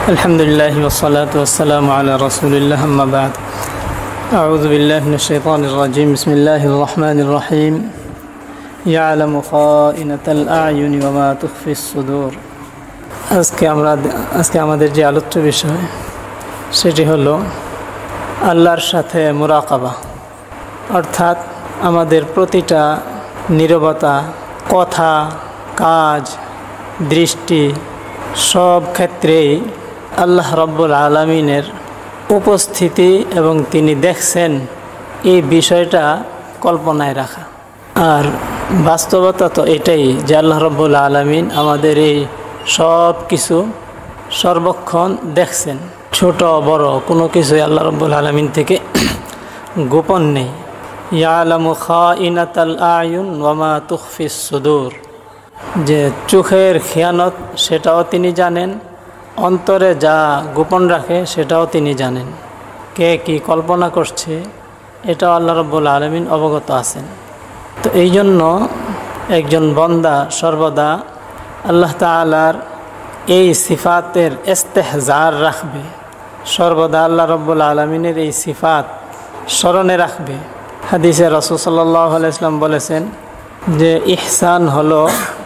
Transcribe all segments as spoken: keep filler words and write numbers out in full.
আলহামদুলিল্লাহ ওয়াসসালাতু ওয়াসসালামু আলা রাসূলিল্লাহ আম্মা বা'দ আউযু বিল্লাহি মিনাশ শাইতানির রাজীম বিসমিল্লাহির রহমানির রহিম ইয়ালামু খাইনাতাল আ'য়ুনি ওয়া মা তুখফিস সুদূর। আজকে আমরা আজকে আমাদের যে আলোচ্য বিষয় সেটি হলো আল্লাহর সাথে মুরাকাবা, অর্থাৎ আমাদের প্রতিটা নীরবতা, কথা, কাজ, দৃষ্টি সব ক্ষেত্রেই আল্লাহ রাব্বুল আলামিনের উপস্থিতি এবং তিনি দেখছেন এই বিষয়টা কল্পনায় রাখা। আর বাস্তবতা তো এটাই যে আল্লাহ রাব্বুল আলামিন আমাদের এই সব কিছু সর্বক্ষণ দেখছেন, ছোট বড় কোনো কিছুই আল্লাহ রাব্বুল আলামিন থেকে গোপন নেই। ইয়ালামু খাইনাতাল আ'য়ুন ওয়া মা তুখফিস সুদূর, যে চোখের খেয়ানত সেটাও তিনি জানেন, অন্তরে যা গোপন রাখে সেটাও তিনি জানেন, কে কি কল্পনা করছে এটাও আল্লাহ রাব্বুল আলামিন অবগত আছেন। তো এই জন্য একজন বান্দা সর্বদা আল্লাহ তাআলার এই সিফাতের ইস্তেহজার রাখবে, সর্বদা আল্লাহ রাব্বুল আলামিনের এই সিফাত স্মরণে রাখবে। হাদিসে রাসূল সাল্লাল্লাহু আলাইহি ওয়াসাল্লাম বলেছেন যে ইহসান হলো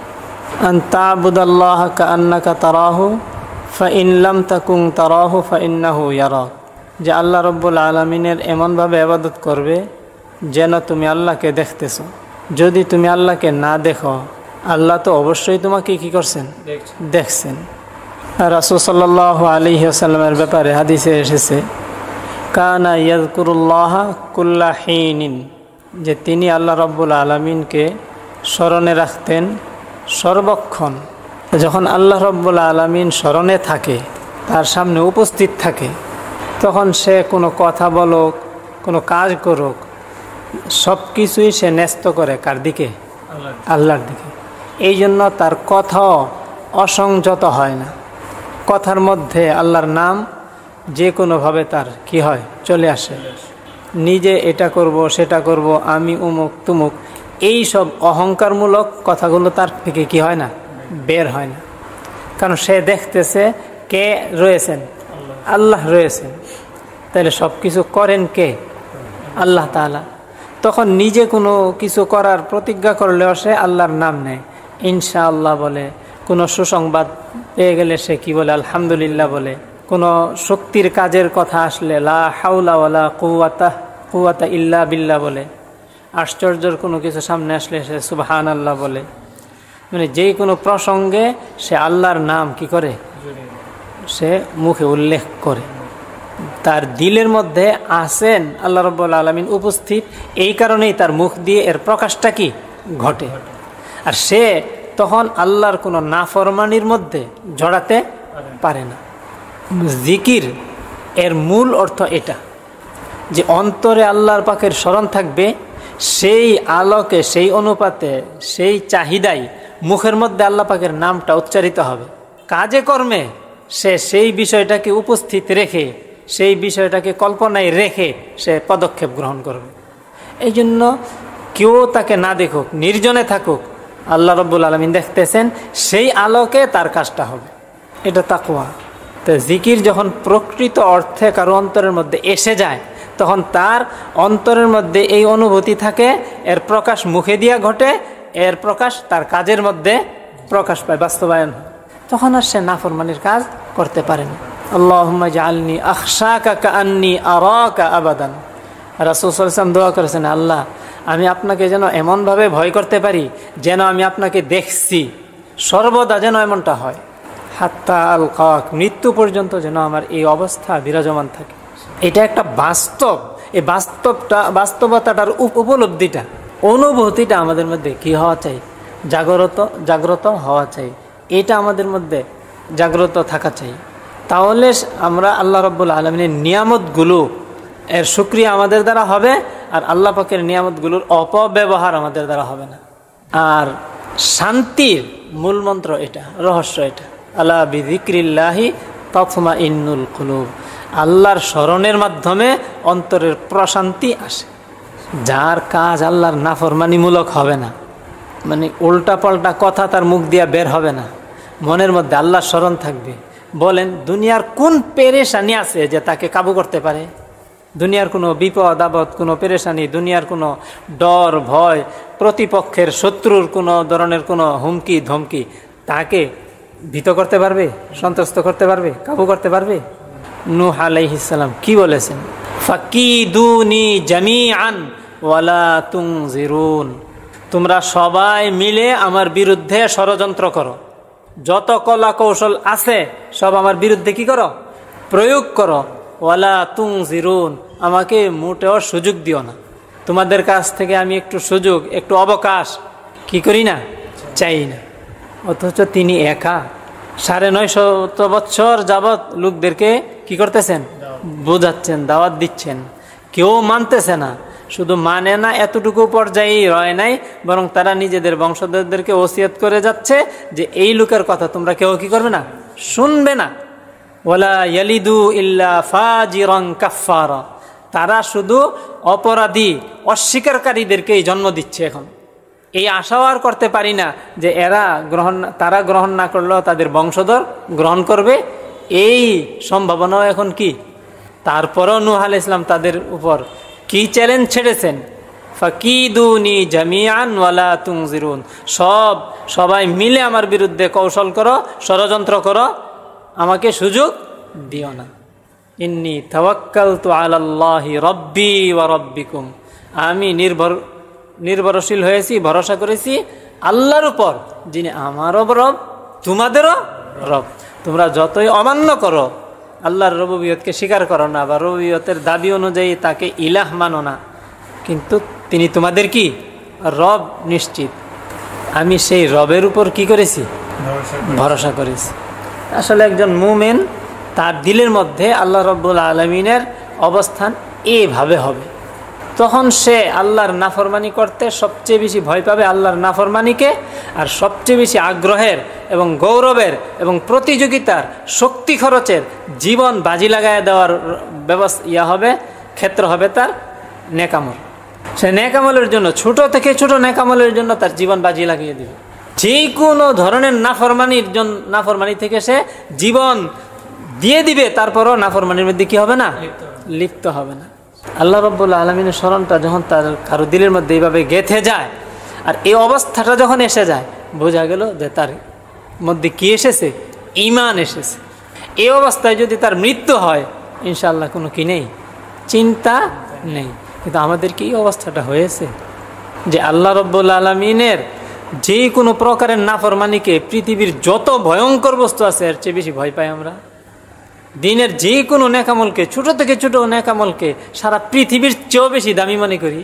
আন তা'বুদাল্লাহা কাআন্নাকা তারাহু ফাইন লাম তাকুন তারাহু ফাইন্নাহু ইয়ারাক, যে আল্লাহ রাব্বুল আলামিনের এমনভাবে ইবাদত করবে যেন তুমি আল্লাহকে দেখতেছো। যদি তুমি আল্লাহকে না দেখো, আল্লাহ তো অবশ্যই তোমাকে কি করছেন, দেখছেন। রাসূল সাল্লাল্লাহু আলাইহি ওয়াসাল্লামের ব্যাপারে হাদিসে এসেছে কানা ইয়াযকুরুল্লাহা কুল্লা হিনিন, যে তিনি আল্লাহ রাব্বুল আলামিনকে স্মরণে রাখতেন সর্বক্ষণ। যখন আল্লাহ রাব্বুল আলামিন স্মরণে থাকে, তার সামনে উপস্থিত থাকে, তখন সে কোনো কথা বলুক, কোনো কাজ করুক, সব কিছুই সে ন্যস্ত করে কার দিকে, আল্লাহর দিকে। এই জন্য তার কথাও অসংযত হয় না, কথার মধ্যে আল্লাহর নাম যে কোনোভাবে তার কি হয়, চলে আসে। নিজে এটা করব সেটা করব, আমি উমুক তুমুক, এই সব অহংকারমূলক কথাগুলো তার থেকে কি হয় না, বের হয় না। কারণ সে দেখতেছে কে রয়েছেন, আল্লাহ রয়েছেন। তাহলে সব কিছু করেন কে, আল্লাহ তাআলা। তখন নিজে কোনো কিছু করার প্রতিজ্ঞা করলেও সে আল্লাহর নাম নেয়, ইনশাআল্লাহ বলে। কোনো সুসংবাদ পেয়ে গেলে সে কি বলে, আলহামদুলিল্লাহ বলে। কোনো শক্তির কাজের কথা আসলে লা হাওলা ওয়ালা কুওয়াতা কুওয়াতা ইল্লা বিল্লাহ বলে। আশ্চর্যের কোনো কিছু সামনে আসলে সে সুবহানাল্লাহ বলে। মানে যে কোনো প্রসঙ্গে সে আল্লাহর নাম কি করে, সে মুখে উল্লেখ করে। তার দিলের মধ্যে আছেন আল্লাহ রাব্বুল আলামিন উপস্থিত, এই কারণেই তার মুখ দিয়ে এর প্রকাশটা কি ঘটে। আর সে তখন আল্লাহর কোনো নাফরমানির মধ্যে জড়াতে পারে না। জিকির এর মূল অর্থ এটা, যে অন্তরে আল্লাহর পাকের স্মরণ থাকবে, সেই আলোকে, সেই অনুপাতে, সেই চাহিদাই মুখের মধ্যে আল্লাহ পাকের নামটা উচ্চারিত হবে। কাজে কর্মে সে সেই বিষয়টাকে উপস্থিত রেখে, সেই বিষয়টাকে কল্পনায় রেখে সে পদক্ষেপ গ্রহণ করবে। এই জন্য কেউ তাকে না দেখুক, নির্জনে থাকুক, আল্লাহ রাব্বুল আলামিন দেখতেছেন, সেই আলোকে তার কাজটা হবে। এটা তাকওয়া। তো জিকির যখন প্রকৃত অর্থে কারো অন্তরের মধ্যে এসে যায়, তখন তার অন্তরের মধ্যে এই অনুভূতি থাকে, এর প্রকাশ মুখে দিয়া ঘটে, এর প্রকাশ তার কাজের মধ্যে প্রকাশ পায়, বাস্তবায়ন হয়। তখন আর সে নাফরমানির কাজ করতে পারে না। আল্লাহুম্মা জাআলনি আখশাকা কাআন্নী আরাকা আবাদান। রাসূল সাল্লাল্লাহু আলাইহি ওয়াসাল্লাম দোয়া করেছেন, আল্লাহ আমি আপনাকে যেন এমনভাবে ভয় করতে পারি যেন আমি আপনাকে দেখছি, সর্বদা যেন এমনটা হয়। হাত্তা আলকাক, মৃত্যু পর্যন্ত যেন আমার এই অবস্থা বিরাজমান থাকে। এটা একটা বাস্তব। এই বাস্তবটা, বাস্তবতাটার উপলব্ধিটা, অনুভূতিটা আমাদের মধ্যে কি হওয়া চাই, জাগ্রত জাগ্রত হওয়া চাই। এটা আমাদের মধ্যে জাগ্রত থাকা চাই। তাহলে আমরা আল্লাহ রাব্বুল আলামিনের নিয়ামতগুলো এর শুকরিয়া আমাদের দ্বারা হবে, আর আল্লাহ পাকের নিয়ামতগুলোর অপব্যবহার আমাদের দ্বারা হবে না। আর শান্তির মূল মন্ত্র এটা, রহস্য এটা, আলা বিযিক্রিল্লাহি তাতমাইন্নুল কুলুব। আল্লাহর স্মরণের মাধ্যমে অন্তরের প্রশান্তি আসে। যার কাজ আল্লাহর নাফরমানিমূলক হবে না, মানে উল্টা পাল্টা কথা তার মুখ দিয়া বের হবে না, মনের মধ্যে আল্লাহর স্মরণ থাকবে, বলেন দুনিয়ার কোন পেরেশানি আছে যে তাকে কাবু করতে পারে? দুনিয়ার কোনো বিপদ আপদ, কোনো পেরেশানি, দুনিয়ার কোনো ডর ভয়, প্রতিপক্ষের শত্রুর কোনো ধরনের কোনো হুমকি ধমকি তাকে ভীত করতে পারবে, সন্ত্রস্ত করতে পারবে, কাবু করতে পারবে? নূহ আলাইহিস সালাম কি বলেছেন? ফাকিদুনি জামিআন ওয়ালা তুনজিরুন, তোমরা সবাই মিলে আমার বিরুদ্ধে ষড়যন্ত্র করো, যত কলা কৌশল আছে সব আমার বিরুদ্ধে কি করো? প্রয়োগ করো। ওয়ালা তুনজিরুন, আমাকে মোটেও সুযোগ দিও না। তোমাদের কাছ থেকে আমি একটু সুযোগ, একটু অবকাশ কি করি না, চাই না। অথচ তিনি একা সাড়ে নয় শত বৎসর যাবৎ লোকদেরকে কি করতেছেন? বোঝাচ্ছেন, দাওয়াত দিচ্ছেন। কেউ মানতেছে না। শুধু মানে না এতটুকু পর্যায়েই রয় নাই, বরং তারা নিজেদের বংশধরদেরকে ওসিয়ত করে যাচ্ছে যে এই লোকের কথা তোমরা কেউ কি করবে না, শুনবে না। ওয়ালা ইয়ালিদু ইল্লা ফাজিরান কাফফারা, তারা শুধু অপরাধী অস্বীকারীদেরকেই জন্ম দিচ্ছে। এখন এই আশাও আর করতে পারি না যে এরা গ্রহণ, তারা গ্রহণ না করলেও তাদের বংশধর গ্রহণ করবে, এই সম্ভাবনাও এখন কি। তারপরও নূহ আলাইহিস সালাম তাদের উপর কি চ্যালেঞ্জ ছেড়েছেন? ফাকিদুনি জামিআন ওয়ালা তুনজিরুন, সব সবাই মিলে আমার বিরুদ্ধে কৌশল করো, ষড়যন্ত্র করো, আমাকে সুযোগ দিও না। ইন্নী তাওয়াক্কালতু আলাল্লাহি রাব্বি ওয়া রাব্বিকুম, আমি নির্ভর নির্ভরশীল হয়েছি, ভরসা করেছি আল্লাহর উপর, যিনি আমারও রব তোমাদেরও রব। তোমরা যতই অমান্য করো, আল্লাহর রুবুবিয়তকে স্বীকার করো না বা রুবুবিয়তের দাবি অনুযায়ী তাকে ইলাহ মানো না, কিন্তু তিনি তোমাদের কি রব নিশ্চিত। আমি সেই রবের উপর কি করেছি? ভরসা করেছি। আসলে একজন মুমিন তার দিলের মধ্যে আল্লাহ রাব্বুল আলামিনের অবস্থান এইভাবে হবে, তখন সে আল্লাহর নাফরমানি করতে সবচেয়ে বেশি ভয় পাবে আল্লাহর নাফরমানিকে, আর সবচেয়ে বেশি আগ্রহের এবং গৌরবের এবং প্রতিযোগিতার শক্তি খরচের জীবন বাজি লাগায় দেওয়ার ব্যবস্থা ইয়া হবে, ক্ষেত্র হবে তার নেকামল। সে নেকামলের জন্য ছোট থেকে ছোট নেকামলের জন্য তার জীবন বাজি লাগিয়ে দিবে। যে কোনো ধরনের নাফরমানির জন্য, নাফরমানি থেকে সে জীবন দিয়ে দিবে, তারপরও নাফরমানির মধ্যে কি হবে না, লিপ্ত হবে না। আল্লাহ রাব্বুল আলামিনের স্মরণটা যখন তার কারো দিলের মধ্যে এইভাবে গেঁথে যায়, আর এই অবস্থাটা যখন এসে যায়, বোঝা গেল যে তার মধ্যে কি এসেছে? ঈমান এসেছে। এই অবস্থায় যদি তার মৃত্যু হয়, ইনশাআল্লাহ কোনো কি নেই, চিন্তা নেই। কিন্তু আমাদের কি অবস্থাটা হয়েছে যে আল্লাহ রাব্বুল আলামিনের যে কোনো প্রকারের নাফরমানিকে পৃথিবীর যত ভয়ঙ্কর বস্তু আছে এর চেয়ে বেশি ভয় পাই আমরা। দিনের যে কোনো নেকামলকে, ছোট থেকে ছোট নেকামলকে সারা পৃথিবীর চেয়েও বেশি দামি মনে করি।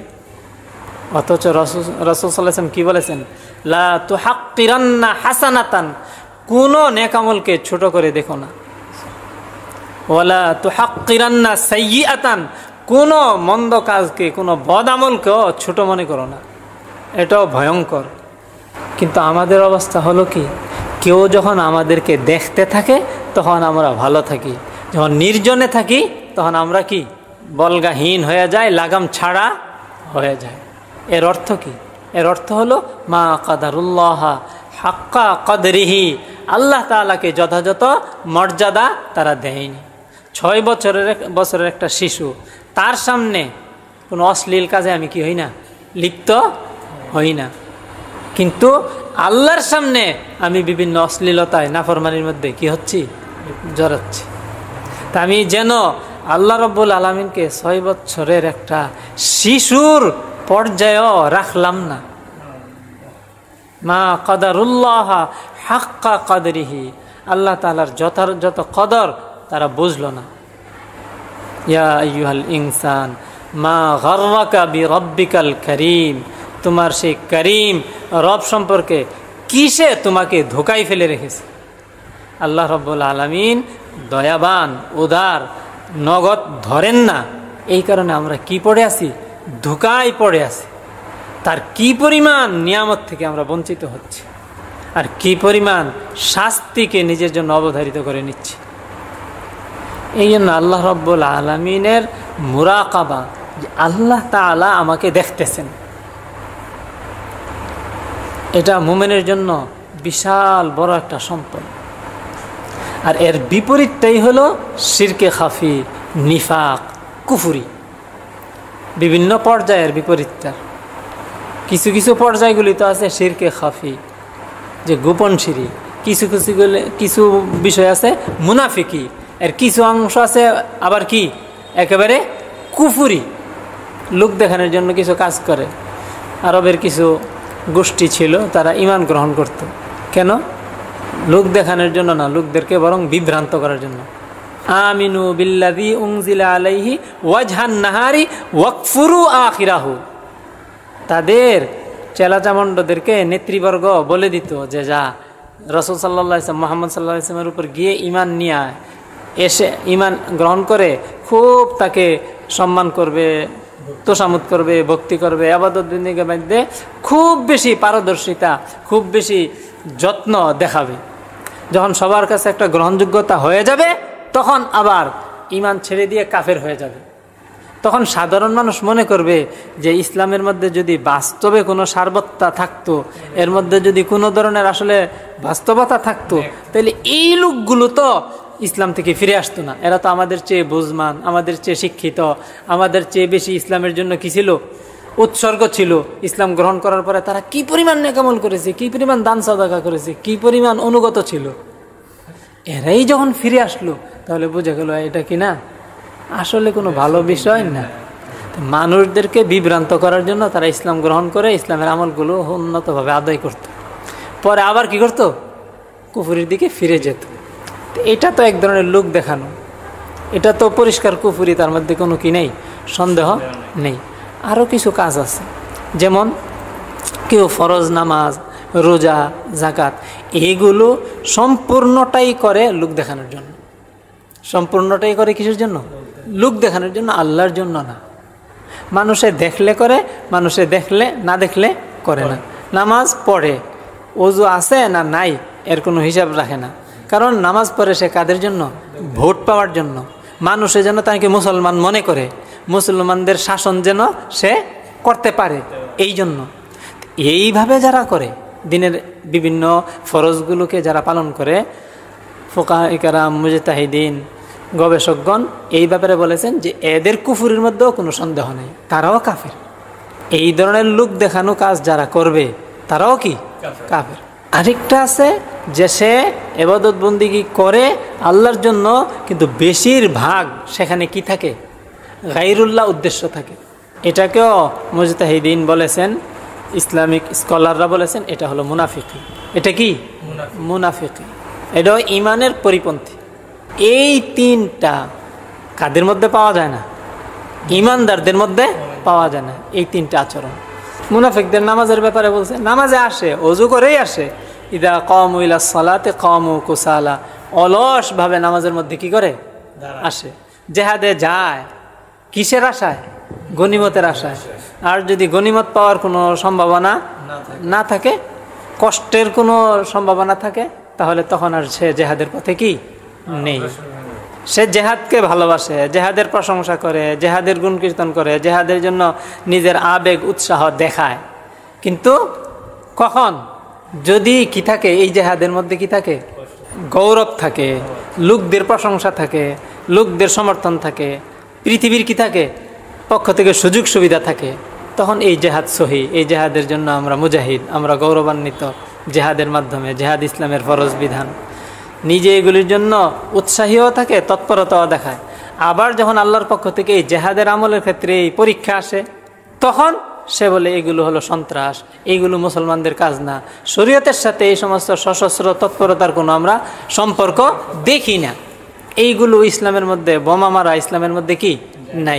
অথচ রাসূল রাসূল সাল্লাল্লাহু আলাইহি ওয়াসাল্লাম কি বলেছেন? লা তুহাক্কিরান্না হাসানাতান, কোনো নেকামলকে ছোট করে দেখো না। ওয়ালা তুহাক্কিরান্না সাইয়্যাতান, কোনো মন্দ কাজকে, কোনো বদ আমলকেও ছোট মনে করো না, এটাও ভয়ঙ্কর। কিন্তু আমাদের অবস্থা হলো কি, কেউ যখন আমাদেরকে দেখতে থাকে তখন আমরা ভালো থাকি, যখন নির্জনে থাকি তখন আমরা কি বলগাহীন হয়ে যায়, লাগাম ছাড়া হয়ে যায়। এর অর্থ কি? এর অর্থ হলো মা কাদারুল্লাহ হাক্কা কদরিহি, আল্লাহ তাআলাকে যথাযথ মর্যাদা তারা দেয়নি। ছয় বছরের বছরের একটা শিশু, তার সামনে কোনো অশ্লীল কাজে আমি কি হই না, লিপ্ত হই না, কিন্তু আল্লাহর সামনে আমি বিভিন্ন অশ্লীলতায় নাফরমানির মধ্যে কি হচ্ছি, জড়াচ্ছি। তা আমি যেন আল্লাহ রাব্বুল আলামিনকে ছয় বছরের একটা শিশুর পর্যায়েও রাখলাম না। মা কাদারুল্লাহ হাক্কা কদরিহি, আল্লাহ তাআলার যথাযথ কদর তারা বুঝলো না। ইয়া আইয়ুহাল ইনসান মা গাররাকা বিরাব্বিকাল কারীম, তোমার সেই করিম রব সম্পর্কে কিসে তোমাকে ধোকায় ফেলে রেখেছে। আল্লাহ রাব্বুল আলামিন দয়াবান, উদার, নগদ ধরেন না, এই কারণে আমরা কি পড়ে আছি, ধোকায় পড়ে আছি। তার কি পরিমাণ নিয়ামত থেকে আমরা বঞ্চিত হচ্ছি, আর কি পরিমাণ শাস্তিকে নিজের জন্য অবধারিত করে নিচ্ছি। এই জন্য আল্লাহ রাব্বুল আলামিনের মুরাকাবা, যে আল্লাহ তাআলা আমাকে দেখতেছেন, এটা মুমিনের জন্য বিশাল বড় একটা সম্পদ। আর এর বিপরীতটাই হলো শিরকে খাফি, নিফাক, কুফুরি। বিভিন্ন পর্যায়ের বিপরীতটা। কিছু কিছু পর্যায়গুলি তো আছে শিরকে খাফি, যে গোপন শিরিক। কিছু কিছু কিছু বিষয় আছে মুনাফিকি, এর কিছু অংশ আছে আবার কি একেবারে কুফুরি, লোক দেখানোর জন্য কিছু কাজ করে। আরবের কিছু গোষ্ঠী ছিল, তারা ঈমান গ্রহণ করত। কেন? লোক দেখানোর জন্য না, লোকদেরকে বরং বিভ্রান্ত করার জন্য। আমিনু বিল্লাযী উনজিলা আলাইহি ওয়াজহান নাহারি ওয়াকফুরু আখিরাহু। তাদের চেলাচামণ্ডদেরকে নেতৃবর্গ বলে দিত যে যা রাসূল সাল্লাল্লাহু আলাইহি ওয়াসাল্লাম মুহাম্মদ সাল্লাল্লাহু আলাইহি ওয়াসাল্লামের উপর গিয়ে ঈমান নিয়ে আয়, এসে ঈমান গ্রহণ করে খুব তাকে সম্মান করবে, তোষামত করবে, ভক্তি করবে, ইবাদত বন্দেগীর মধ্যে খুব বেশি পারদর্শিতা, খুব বেশি যত্ন দেখাবে। যখন সবার কাছে একটা গ্রহণযোগ্যতা হয়ে যাবে, তখন আবার ঈমান ছেড়ে দিয়ে কাফের হয়ে যাবে। তখন সাধারণ মানুষ মনে করবে যে ইসলামের মধ্যে যদি বাস্তবে কোনো সার্বত্তা থাকতো, এর মধ্যে যদি কোনো ধরনের আসলে বাস্তবতা থাকতো, তাহলে এই লোকগুলো তো ইসলাম থেকে ফিরে আসতো না। এরা তো আমাদের চেয়ে বুঝমান, আমাদের চেয়ে শিক্ষিত, আমাদের চেয়ে বেশি ইসলামের জন্য কি ছিল, উৎসর্গ ছিল। ইসলাম গ্রহণ করার পরে তারা কি পরিমাণ নেকামল করেছে, কি পরিমাণ দান সাদাকা করেছে, কি পরিমাণ অনুগত ছিল। এরাই যখন ফিরে আসলো, তাহলে বোঝা গেল এটা কি না আসলে কোনো ভালো বিষয় না। মানুষদেরকে বিভ্রান্ত করার জন্য তারা ইসলাম গ্রহণ করে ইসলামের আমলগুলো উন্নতভাবে আদায় করত, পরে আবার কি করত, কুফুরির দিকে ফিরে যেত। এটা তো এক ধরনের লোক দেখানো, এটা তো পরিষ্কার কুফুরি, তার মধ্যে কোনো কি নেই, সন্দেহ নেই। আরও কিছু কাজ আছে, যেমন কেউ ফরজ নামাজ, রোজা, যাকাত, এইগুলো সম্পূর্ণটাই করে লোক দেখানোর জন্য। সম্পূর্ণটাই করে কিসের জন্য? লোক দেখানোর জন্য, আল্লাহর জন্য না। মানুষে দেখলে করে, মানুষে দেখলে না দেখলে করে না। নামাজ পড়ে, ওযু আছে না নাই এর কোনো হিসাব রাখে না। কারণ নামাজ পড়ে সে কাদের জন্য? ভোট পাওয়ার জন্য। মানুষে যেন তাকে মুসলমান মনে করে, মুসলমানদের শাসন যেন সে করতে পারে, এই জন্য। এইভাবে যারা করে, দিনের বিভিন্ন ফরজগুলোকে যারা পালন করে, ফুকাহা কেরাম, মুজতাহিদিন, গবেষকগণ এই ব্যাপারে বলেছেন যে এদের কুফুরির মধ্যেও কোনো সন্দেহ নেই, তারাও কাফের। এই ধরনের লোক দেখানো কাজ যারা করবে তারাও কি কাফের। আরেকটা আছে যে সে ইবাদত বন্দেগী করে আল্লাহর জন্য, কিন্তু বেশিরভাগ সেখানে কি থাকে, গায়রুল্লাহ উদ্দেশ্য থাকে। এটাকেও মুজতাহিদিন বলেছেন, ইসলামিক স্কলাররা বলেছেন এটা হলো মুনাফিকি। এটা কি? মুনাফিকি। এটাও ইমানের পরিপন্থী। এই তিনটা কাদের মধ্যে পাওয়া যায় না? ইমানদারদের মধ্যে পাওয়া যায় না এই তিনটা আচরণ। মুনাফিকদের নামাজের ব্যাপারে বলছে, নামাজে আসে, অজু করেই আসে, ইদা কামু ইলা সালাতে কামু কুসালা, অলস ভাবে নামাজের মধ্যে কি করে, আসে। জেহাদে যায় কিসের আশায়? গনিমতের আশায়। আর যদি গনিমত পাওয়ার কোনো সম্ভাবনা না থাকে, কষ্টের কোনো সম্ভাবনা থাকে, তাহলে তখন আর সে জেহাদের পথে কি নেই। সে জেহাদকে ভালোবাসে, জেহাদের প্রশংসা করে, জেহাদের গুণ কীর্তন করে, জেহাদের জন্য নিজের আবেগ উৎসাহ দেখায়। কিন্তু কখন? যদি কি থাকে, এই জেহাদের মধ্যে কি থাকে, গৌরব থাকে, লোকদের প্রশংসা থাকে, লোকদের সমর্থন থাকে, পৃথিবীর কি থাকে, পক্ষ থেকে সুযোগ সুবিধা থাকে, তখন এই জেহাদ সহি, এই জেহাদের জন্য আমরা মুজাহিদ, আমরা গৌরবান্বিত জেহাদের মাধ্যমে, জেহাদ ইসলামের ফরজ বিধান। নিজে এগুলির জন্য উৎসাহীও থাকে, তৎপরতাও দেখায়। আবার যখন আল্লাহর পক্ষ থেকে এই জেহাদের আমলের ক্ষেত্রে এই পরীক্ষা আসে, তখন সে বলে এগুলো হলো সন্ত্রাস, এইগুলো মুসলমানদের কাজ না, শরীয়তের সাথে এই সমস্ত সশস্ত্র তৎপরতার কোনো আমরা সম্পর্ক দেখি না, এইগুলো ইসলামের মধ্যে, বোমা মারা ইসলামের মধ্যে কি নাই।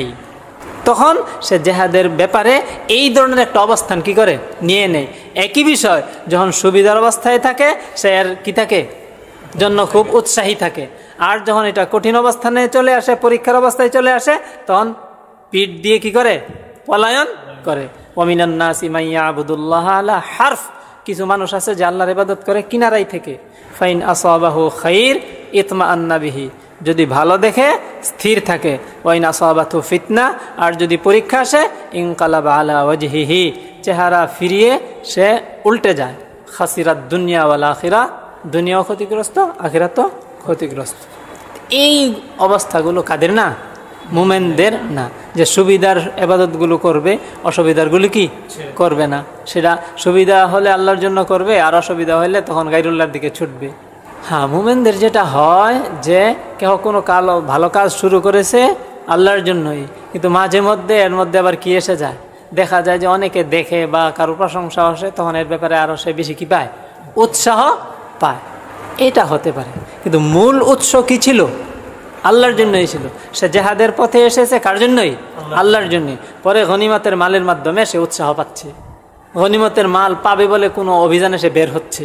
তখন সে জেহাদের ব্যাপারে এই ধরনের একটা অবস্থান কি করে, নিয়ে নেয়। একই বিষয় যখন সুবিধার অবস্থায় থাকে, সে আর কি থাকে, জন্য খুব উৎসাহী থাকে। আর যখন এটা কঠিন অবস্থানে চলে আসে, পরীক্ষার অবস্থায় চলে আসে, তখন পিঠ দিয়ে কি করে, পলায়ন করে। ওয়ামিনান নাসি মান ইয়াবুদুল্লাহ আলা হারফ, কিছু মানুষ আছে যে আল্লাহর ইবাদত করে কিনারাই থেকে। ফাইন আসাবাহু খাইর ইতমাআন্না বিহি, যদি ভালো দেখে স্থির থাকে। ওয়াইন আসাবাতহু ফিতনা, আর যদি পরীক্ষা আসে, ইনকালাবা আলা ওয়াজহিহি, চেহারা ফিরিয়ে সে উল্টে যায়। খাসিরাত দুনিয়া ওয়াল আখিরা, দুনিয়াও ক্ষতিগ্রস্ত, আখিরাতও ক্ষতিগ্রস্ত। এই অবস্থাগুলো কাদের না? মুমিনদের না, যে সুবিধার ইবাদতগুলো করবে, অসুবিধারগুলো কি করবে না। সেটা সুবিধা হলে আল্লাহর জন্য করবে, আর অসুবিধা হলে তখন গায়রুল্লাহর দিকে ছুটবে। হ্যাঁ, মুমিনদের যেটা হয় যে কেউ কোনো কালো ভালো কাজ শুরু করেছে আল্লাহর জন্যই, কিন্তু মাঝে মধ্যে এর মধ্যে আবার কি এসে যায়, দেখা যায় যে অনেকে দেখে বা কারো প্রশংসা আসে, তখন এর ব্যাপারে আরও সে বেশি কি পায়, উৎসাহ পায়। এটা হতে পারে, কিন্তু মূল উৎস কি ছিল? আল্লাহর জন্যই ছিল। সে জেহাদের পথে এসেছে কার জন্যই? আল্লাহর জন্যই। পরে গনিমতের মালের মাধ্যমে সে উৎসাহ পাচ্ছে, গনিমতের মাল পাবে বলে কোনো অভিযানে সে বের হচ্ছে,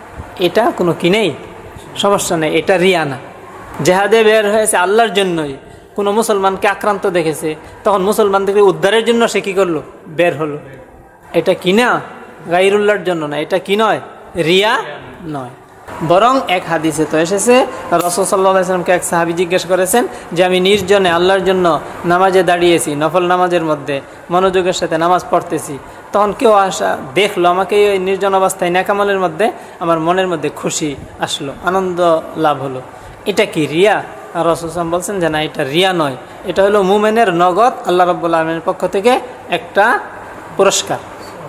এটা কোনো কি নেই, সমস্যা নেই, এটা রিয়া না। জেহাদে বের হয়েছে আল্লাহর জন্যই, কোনো মুসলমানকে আক্রান্ত দেখেছে, তখন মুসলমানদেরকে উদ্ধারের জন্য সে কি করলো, বের হলো, এটা কি না, গায়রুল্লাহর জন্য না, এটা কি নয়, রিয়া নয়। বরং এক হাদিসে তো এসেছে, রাসূল সাল্লাল্লাহু আলাইহি ওয়াসাল্লামকে এক সাহাবী জিজ্ঞেস করেছেন যে আমি নির্জনে আল্লাহর জন্য নামাজে দাঁড়িয়েছি, নফল নামাজের মধ্যে মনোযোগের সাথে নামাজ পড়তেছি, তখন কেউ আসা দেখলো আমাকে ওই নির্জন অবস্থায় নেকামলের মধ্যে, আমার মনের মধ্যে খুশি আসলো, আনন্দ লাভ হলো, এটা কি রিয়া? আর রাসূল সাল্লাল্লাহু আলাইহি ওয়াসাল্লাম বলছেন যে না, এটা রিয়া নয়, এটা হলো মুমিনের নগদ আল্লাহ রাব্বুল আলামিনের পক্ষ থেকে একটা পুরস্কার,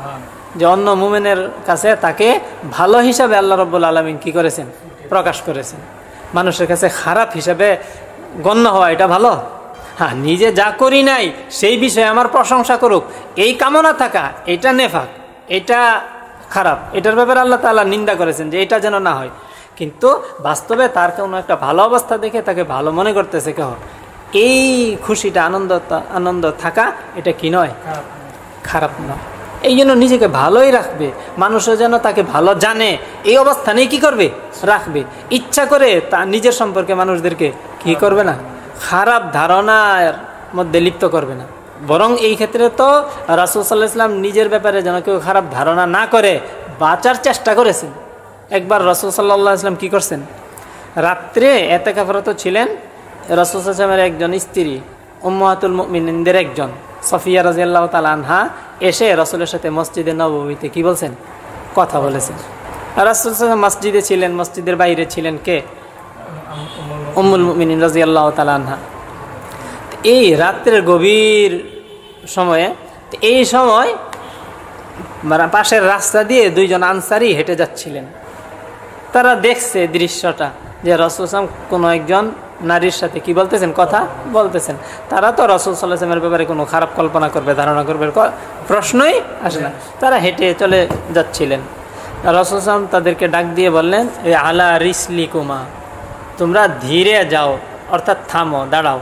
যে অন্য মুমিনের কাছে তাকে ভালো হিসাবে আল্লাহ রাব্বুল আলামিন কি করেছেন, প্রকাশ করেছেন। মানুষের কাছে খারাপ হিসাবে গণ্য হওয়া এটা ভালো? হ্যাঁ, নিজে যা করি নাই সেই বিষয়ে আমার প্রশংসা করুক, এই কামনা থাকা, এটা নেফাক, এটা খারাপ, এটার ব্যাপারে আল্লাহ তাআলা নিন্দা করেছেন যে এটা যেন না হয়। কিন্তু বাস্তবে তার কোনো একটা ভালো অবস্থা দেখে তাকে ভালো মনে করতেছে কেউ, এই খুশিটা, আনন্দ আনন্দ থাকা, এটা কি নয়, খারাপ নয়। এই জন্য নিজেকে ভালোই রাখবে, মানুষও যেন তাকে ভালো জানে, এই অবস্থানেই কি করবে, রাখবে। ইচ্ছা করে তা নিজের সম্পর্কে মানুষদেরকে কি করবে না, খারাপ ধারণার মধ্যে লিপ্ত করবে না। বরং এই ক্ষেত্রে তো রাসূল সাল্লাল্লাহু আলাইহি ওয়াসাল্লাম নিজের ব্যাপারে যেন কেউ খারাপ ধারণা না করে বাঁচার চেষ্টা করেছেন। একবার রাসূল সাল্লাল্লাহু আলাইহি ওয়াসাল্লাম কি করছেন, রাত্রে ইতিকাফরত ছিলেন, রাসূল সাল্লাল্লাহু আলাইহি ওয়াসাল্লামের একজন স্ত্রী উম্মাহাতুল মুমিনিনদের একজন সফিয়া রাদিয়াল্লাহু তাআলা আনহা এসে রাসূলের সাথে মসজিদে নববীতে কি বলছেন, কথা বলেছেন। রাসূল সাল্লাল্লাহু মসজিদে ছিলেন, মসজিদের বাইরে ছিলেন কে, উম্মুল মুমিনিন রাদিয়াল্লাহু তাআলা আনহা। এই রাত্রের গভীর সময়ে, এই সময় পাশের রাস্তা দিয়ে দুইজন আনসারী হেঁটে যাচ্ছিলেন। তারা দেখছে দৃশ্যটা যে রাসূল সাল্লাল্লাহু আলাইহি ওয়াসাল্লাম কোনো একজন নারীর সাথে কি বলতেছেন, কথা বলতেছেন। তারা তো রাসূল সাল্লাল্লাহু আলাইহি ওয়াসাল্লামের ব্যাপারে কোনো খারাপ কল্পনা করবে, ধারণা করবে, প্রশ্নই আসে না। তারা হেঁটে চলে যাচ্ছিলেন। রাসূল সাল্লাল্লাহু আলাইহি ওয়াসাল্লাম তাদেরকে ডাক দিয়ে বললেন, এ আলা রিসলিকুমা, তোমরা ধীরে যাও, অর্থাৎ থামো, দাঁড়াও।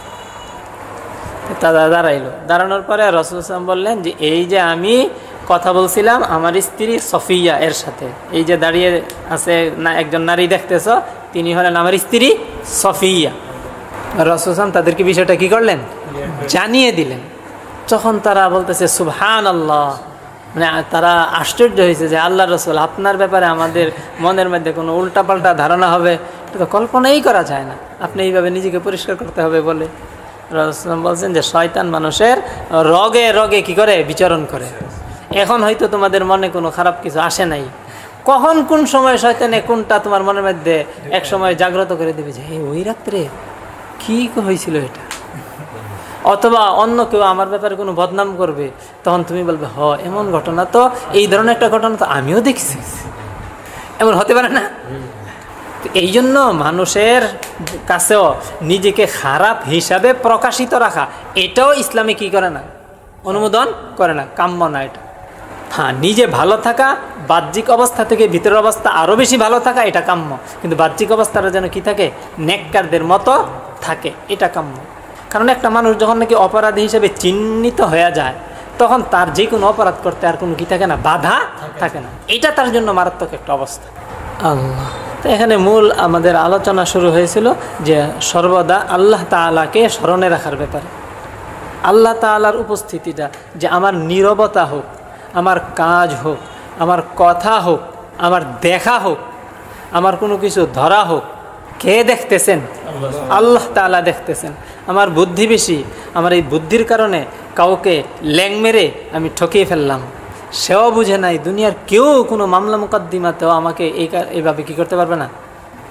তারা দাঁড়াইলো। দাঁড়ানোর পরে রাসূল সাল্লাল্লাহু আলাইহি ওয়াসাল্লাম বললেন যে এই যে আমি কথা বলছিলাম আমার স্ত্রী সফিয়া এর সাথে, এই যে দাঁড়িয়ে আছে না একজন নারী দেখতেছ, তিনি হলেন আমার স্ত্রী সফিয়া। রাসূল সাল্লাল্লাহু তাদেরকে বিষয়টা কি করলেন, জানিয়ে দিলেন। তখন তারা বলতেছে সুবহানাল্লাহ, মানে তারা আশ্চর্য হয়েছে যে আল্লাহ রাসূল, আপনার ব্যাপারে আমাদের মনের মধ্যে কোনো উল্টাপাল্টা ধারণা হবে এটা তো কল্পনাই করা যায় না, আপনি এইভাবে নিজেকে পরিষ্কার করতে হবে বলে। রাসূল বলছেন যে শয়তান মানুষের রগে রগে কি করে, বিচরণ করে। এখন হয়তো তোমাদের মনে কোনো খারাপ কিছু আসে নাই, কখন কোন সময় শয়তানে কোনটা তোমার মনের মধ্যে এক সময় জাগ্রত করে দেবে যে ওই রাত্রে কি হয়েছিল এটা, অথবা অন্য কেউ আমার ব্যাপারে কোনো বদনাম করবে, তখন তুমি বলবে হ এমন ঘটনা তো, এই ধরনের একটা ঘটনা তো আমিও দেখছি, এমন হতে পারে না। এই জন্য মানুষের কাছেও নিজেকে খারাপ হিসাবে প্রকাশিত রাখা, এটাও ইসলামে কি করে না, অনুমোদন করে না, কাম্য না এটা। হ্যাঁ, নিজে ভালো থাকা, বাহ্যিক অবস্থা থেকে ভিতরের অবস্থা আরও বেশি ভালো থাকা, এটা কাম্য। কিন্তু বাহ্যিক অবস্থাটা যেন কি থাকে, নেককারদের মতো থাকে, এটা কাম্য। কারণ একটা মানুষ যখন নাকি অপরাধী হিসেবে চিহ্নিত হয়ে যায়, তখন তার যে কোনো অপরাধ করতে আর কোনো কি থাকে না, বাধা থাকে না। এটা তার জন্য মারাত্মক একটা অবস্থা। আল্লাহ, তো এখানে মূল আমাদের আলোচনা শুরু হয়েছিল যে সর্বদা আল্লাহ তাআলাকে স্মরণে রাখার ব্যাপারে। আল্লাহ তাআলার উপস্থিতিটা, যে আমার নীরবতা হোক, আমার কাজ হোক, আমার কথা হোক, আমার দেখা হোক, আমার কোনো কিছু ধরা হোক, কে দেখতেছেন? আল্লাহ তাআলা দেখতেছেন। আমার বুদ্ধি বেশি, আমার এই বুদ্ধির কারণে কাউকে ল্যাং মেরে আমি ঠকিয়ে ফেললাম, সেও বুঝে নাই, দুনিয়ার কেউ কোনো মামলা মোকদ্দমাতেও আমাকে এই এইভাবে কী করতে পারবে না,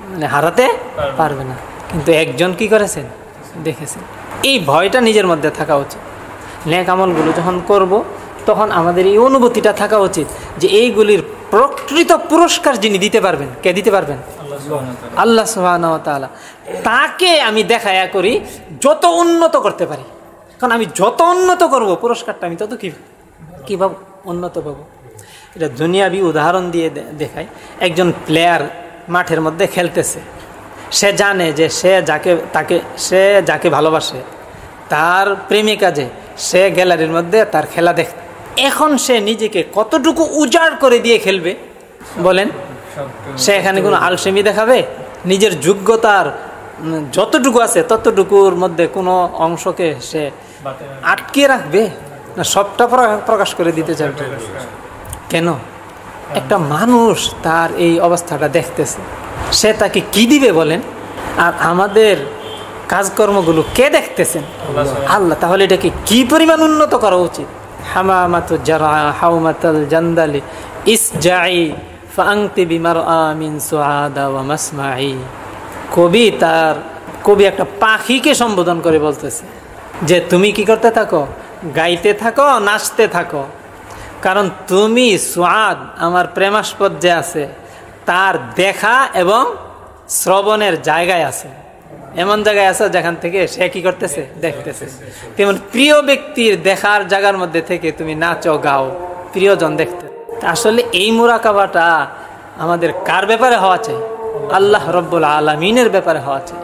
মানে হারাতে পারবে না। কিন্তু একজন কি করেছেন, দেখেছেন। এই ভয়টা নিজের মধ্যে থাকা উচিত। নেক আমলগুলো যখন করব তখন আমাদের এই অনুভূতিটা থাকা উচিত যে এইগুলির প্রকৃত পুরস্কার যিনি দিতে পারবেন, কে দিতে পারবেন? আল্লাহ সুবহানাহু ওয়া তাআলা। তাকে আমি দেখায়া করি যত উন্নত করতে পারি, কারণ আমি যত উন্নত করব পুরস্কারটা আমি তত কি কীভাবে উন্নত পাবো। এটা দুনিয়াবি উদাহরণ দিয়ে দেখায়। একজন প্লেয়ার মাঠের মধ্যে খেলতেছে, সে জানে যে সে যাকে তাকে সে যাকে ভালোবাসে, তার প্রেমিকা যে, সে গ্যালারির মধ্যে তার খেলা দেখ। এখন সে নিজেকে কতটুকু উজাড় করে দিয়ে খেলবে বলেন? সে এখানে কোনো আলসেমি দেখাবে? নিজের যোগ্যতার যতটুকু আছে ততটুকুর মধ্যে কোনো অংশকে সে আটকে রাখবে না সবটা প্রকাশ করে দিতে চাইবে? কেন? একটা মানুষ তার এই অবস্থাটা দেখতেছে, সে তাকে কি দিবে বলেন? আর আমাদের কাজকর্মগুলো কে দেখতেছেন? আল্লাহ। তাহলে এটাকে কি পরিমাণ উন্নত করা উচিত। হামামাতু জারা হাউমাতাল জান্দালি ইসজাই ফাআনতি বিমারআ মিন সুআদা ওয়া মাসমাই। কবি তার কবি একটা পাখিকে সম্বোধন করে বলতেছে যে তুমি কি করতে থাকো? গাইতে থাকো, নাচতে থাকো, কারণ তুমি সুআদ আমার প্রেমাস্পদ যে আছে তার দেখা এবং শ্রবণের জায়গায় আছে, এমন জায়গায় আছে যেখান থেকে সে কি করতেছে? দেখতেছে। তেমন প্রিয় ব্যক্তির দেখার জায়গার মধ্যে থেকে তুমি নাচো, গাও, প্রিয়জন দেখতে। আসলে এই মুরাকাবাটা আমাদের কার ব্যাপারে হওয়া চাই? আল্লাহ রব্বুল আলামিনের ব্যাপারে হওয়া চাই।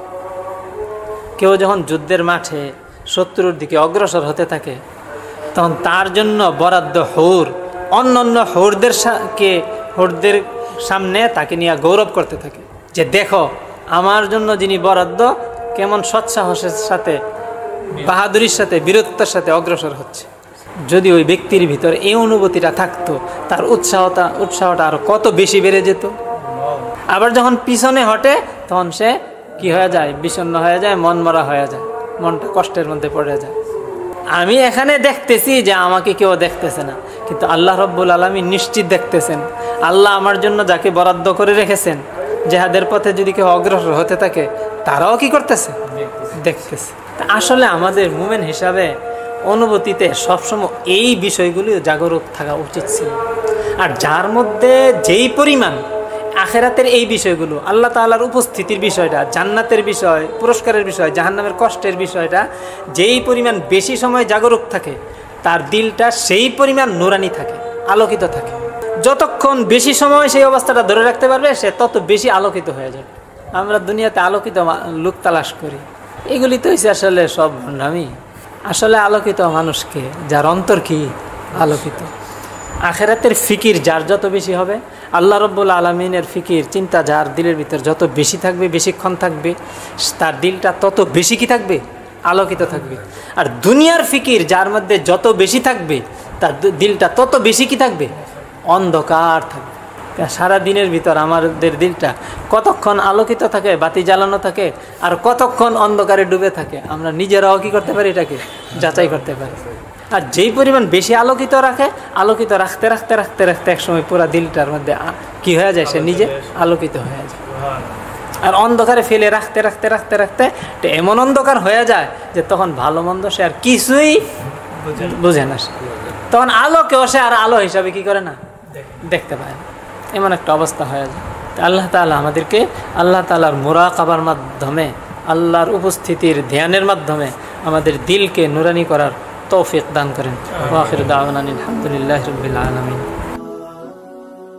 কেউ যখন যুদ্ধের মাঠে শত্রুর দিকে অগ্রসর হতে থাকে তখন তার জন্য বরাদ্দ হুর অন্য অন্য হুরদের কে হুরদের সামনে তাকে নিয়ে গৌরব করতে থাকে যে দেখো আমার জন্য যিনি বরাদ্দ কেমন সৎসাহসের সাথে, বাহাদুরির সাথে, বীরত্বের সাথে অগ্রসর হচ্ছে। যদি ওই ব্যক্তির ভিতরে এই অনুভূতিটা থাকতো তার উৎসাহটা উৎসাহটা আরো কত বেশি বেড়ে যেত। আবার যখন পিছনে হটে তখন সে কি হয়ে যায়? বিষণ্ণ হয়ে যায়, মন মরা হয়ে যায়, মনটা কষ্টের মধ্যে পড়ে যায়। আমি এখানে দেখতেছি যে আমাকে কেউ দেখতেছে না, কিন্তু আল্লাহ রব্বুল আলামিন নিশ্চিত দেখতেছেন। আল্লাহ আমার জন্য যাকে বরাদ্দ করে রেখেছেন, জেহাদের পথে যদি কেউ অগ্রসর হতে থাকে তারাও কি করতেছে? দেখতেছে। আসলে আমাদের মুমিন হিসাবে অনুভূতিতে সবসময় এই বিষয়গুলি জাগরুক থাকা উচিত ছিল। আর যার মধ্যে যেই পরিমাণ আখেরাতের এই বিষয়গুলো, আল্লাহ তাআলার উপস্থিতির বিষয়টা, জান্নাতের বিষয়, পুরস্কারের বিষয়, জাহান্নামের কষ্টের বিষয়টা যেই পরিমাণ বেশি সময় জাগরুক থাকে তার দিলটা সেই পরিমাণ নুরানি থাকে, আলোকিত থাকে। যতক্ষণ বেশি সময় সেই অবস্থাটা ধরে রাখতে পারবে সে তত বেশি আলোকিত হয়ে যাবে। আমরা দুনিয়াতে আলোকিত লোক তালাশ করি, এগুলি তো হচ্ছে আসলে সব ভণ্ডামি। আসলে আলোকিত মানুষকে যার অন্তর কি আলোকিত। আখেরাতের ফিকির যার যত বেশি হবে, আল্লাহ রব্বুল আলামিনের ফিকির চিন্তা যার দিলের ভিতর যত বেশি থাকবে, বেশিক্ষণ থাকবে, তার দিলটা তত বেশি কি থাকবে? আলোকিত থাকবে। আর দুনিয়ার ফিকির যার মধ্যে যত বেশি থাকবে তার দিলটা তত বেশি কি থাকবে? অন্ধকার থাকবে। সারা দিনের ভিতর আমাদের দিলটা কতক্ষণ আলোকিত থাকে, বাতি জ্বালানো থাকে, আর কতক্ষণ অন্ধকারে ডুবে থাকে, আমরা নিজেরাও কি করতে পারি? এটাকে যাচাই করতে পারি। আর যেই পরিমাণ বেশি আলোকিত রাখে, আলোকিত রাখতে রাখতে রাখতে রাখতে একসময় পুরা দিলটার মধ্যে কি হয়ে যায়? সে নিজে আলোকিত হয়ে যায়। আর অন্ধকারে ফেলে রাখতে রাখতে রাখতে রাখতে এমন অন্ধকার হয়ে যায় যে তখন ভালো মন্দ সে আর কিছুই বুঝে না। তখন আলোকেও সে আর আলো হিসাবে কি করে না? দেখতে পায় না। এমন একটা অবস্থা হয়ে যায়। আল্লাহ তাআলা আমাদেরকে আল্লাহ তাআলার মুরাকাবার মাধ্যমে, আল্লাহর উপস্থিতির ধ্যানের মাধ্যমে আমাদের দিলকে নুরানি করার তৌফিক দান করেন। ওয়া আখিরু দাওয়ানা আলহামদুলিল্লাহি রাব্বিল আলামিন।